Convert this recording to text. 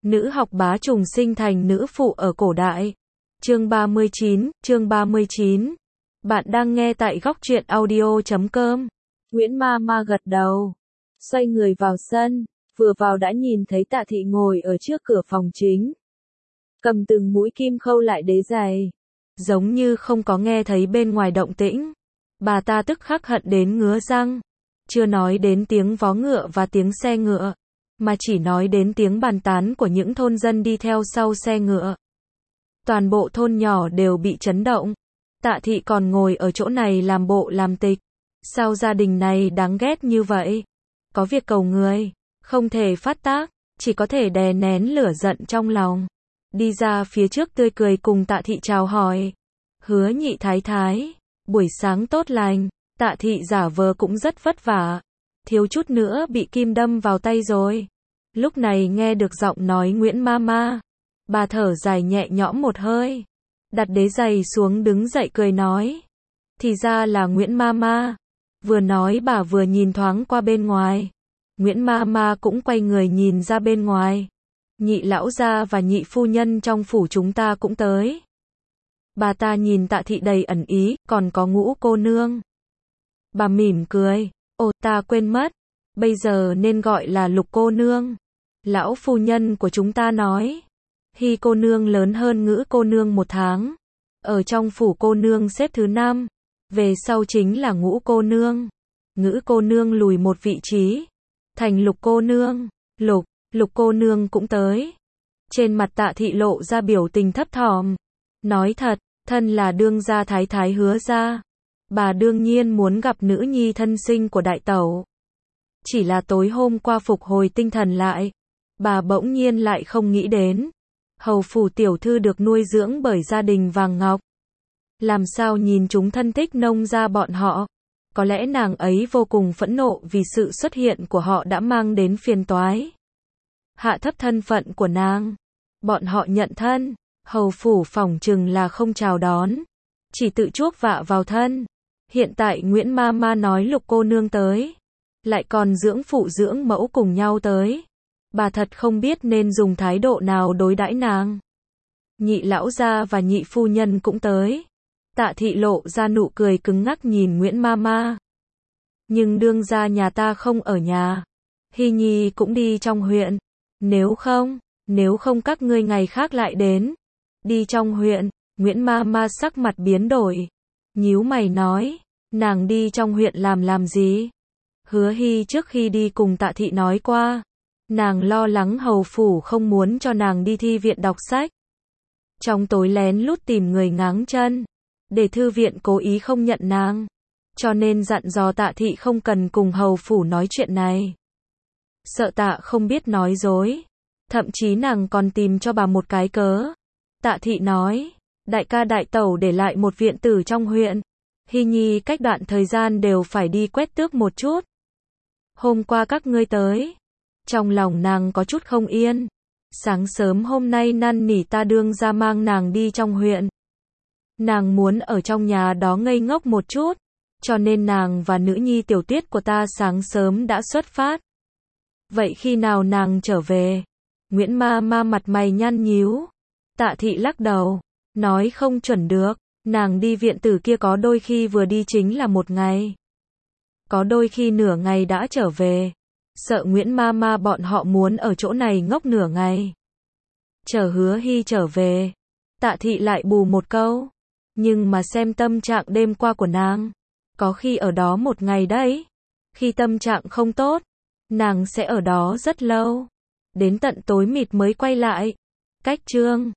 Nữ học bá trùng sinh thành nữ phụ ở cổ đại. Chương 39. Bạn đang nghe tại góc truyện audio.com. Nguyễn Mama gật đầu, xoay người vào sân, vừa vào đã nhìn thấy Tạ Thị ngồi ở trước cửa phòng chính, cầm từng mũi kim khâu lại đế giày, giống như không có nghe thấy bên ngoài động tĩnh. Bà ta tức khắc hận đến ngứa răng, chưa nói đến tiếng vó ngựa và tiếng xe ngựa, mà chỉ nói đến tiếng bàn tán của những thôn dân đi theo sau xe ngựa. Toàn bộ thôn nhỏ đều bị chấn động. Tạ Thị còn ngồi ở chỗ này làm bộ làm tịch. Sao gia đình này đáng ghét như vậy? Có việc cầu người, không thể phát tác, chỉ có thể đè nén lửa giận trong lòng. Đi ra phía trước tươi cười cùng Tạ Thị chào hỏi. Hứa nhị thái thái, buổi sáng tốt lành. Tạ Thị giả vờ cũng rất vất vả, thiếu chút nữa bị kim đâm vào tay rồi. Lúc này nghe được giọng nói Nguyễn Mama, bà thở dài nhẹ nhõm một hơi, đặt đế giày xuống đứng dậy cười nói. Thì ra là Nguyễn Mama. Vừa nói bà vừa nhìn thoáng qua bên ngoài. Nguyễn Mama cũng quay người nhìn ra bên ngoài. Nhị lão gia và nhị phu nhân trong phủ chúng ta cũng tới. Bà ta nhìn Tạ Thị đầy ẩn ý, còn có Ngũ cô nương. Bà mỉm cười, ồ ta quên mất, bây giờ nên gọi là Lục cô nương. Lão phu nhân của chúng ta nói, Hy cô nương lớn hơn Ngữ cô nương 1 tháng. Ở trong phủ cô nương xếp thứ 5, về sau chính là Ngũ cô nương. Ngữ cô nương lùi 1 vị trí, thành Lục cô nương. Lục cô nương cũng tới. Trên mặt Tạ Thị lộ ra biểu tình thấp thỏm. Nói thật, thân là đương gia thái thái Hứa gia, bà đương nhiên muốn gặp nữ nhi thân sinh của đại tẩu. Chỉ là tối hôm qua phục hồi tinh thần lại, bà bỗng nhiên lại không nghĩ đến. Hầu phủ tiểu thư được nuôi dưỡng bởi gia đình vàng ngọc. Làm sao nhìn chúng thân thích nông gia bọn họ. Có lẽ nàng ấy vô cùng phẫn nộ vì sự xuất hiện của họ đã mang đến phiền toái. Hạ thấp thân phận của nàng. Bọn họ nhận thân, hầu phủ phỏng chừng là không chào đón, chỉ tự chuốc vạ vào thân. Hiện tại Nguyễn Mama nói Lục cô nương tới, lại còn dưỡng phụ dưỡng mẫu cùng nhau tới. Bà thật không biết nên dùng thái độ nào đối đãi nàng. Nhị lão gia và nhị phu nhân cũng tới. Tạ Thị lộ ra nụ cười cứng ngắc nhìn Nguyễn Mama. Nhưng đương gia nhà ta không ở nhà. Hy nhi cũng đi trong huyện. Nếu không các ngươi ngày khác lại đến. Đi trong huyện, Nguyễn Mama sắc mặt biến đổi. Nhíu mày nói, nàng đi trong huyện làm gì? Hứa Hy trước khi đi cùng Tạ Thị nói qua. Nàng lo lắng hầu phủ không muốn cho nàng đi thi viện đọc sách. Trong tối lén lút tìm người ngáng chân, để thư viện cố ý không nhận nàng. Cho nên dặn dò Tạ Thị không cần cùng hầu phủ nói chuyện này. Sợ Tạ không biết nói dối. Thậm chí nàng còn tìm cho bà một cái cớ. Tạ Thị nói, đại ca đại tẩu để lại một viện tử trong huyện. Hy nhi cách đoạn thời gian đều phải đi quét tước một chút. Hôm qua các ngươi tới. Trong lòng nàng có chút không yên. Sáng sớm hôm nay năn nỉ ta đương ra mang nàng đi trong huyện. Nàng muốn ở trong nhà đó ngây ngốc một chút. Cho nên nàng và nữ nhi Tiểu Tuyết của ta sáng sớm đã xuất phát. Vậy khi nào nàng trở về? Nguyễn Mama mặt mày nhăn nhíu. Tạ Thị lắc đầu, nói không chuẩn được. Nàng đi viện tử kia có đôi khi vừa đi chính là 1 ngày. Có đôi khi nửa ngày đã trở về. Sợ Nguyễn Mama bọn họ muốn ở chỗ này ngốc nửa ngày. Chờ Hứa Hy trở về. Tạ Thị lại bù một câu. Nhưng mà xem tâm trạng đêm qua của nàng. Có khi ở đó 1 ngày đấy. Khi tâm trạng không tốt, nàng sẽ ở đó rất lâu. Đến tận tối mịt mới quay lại. Cách chương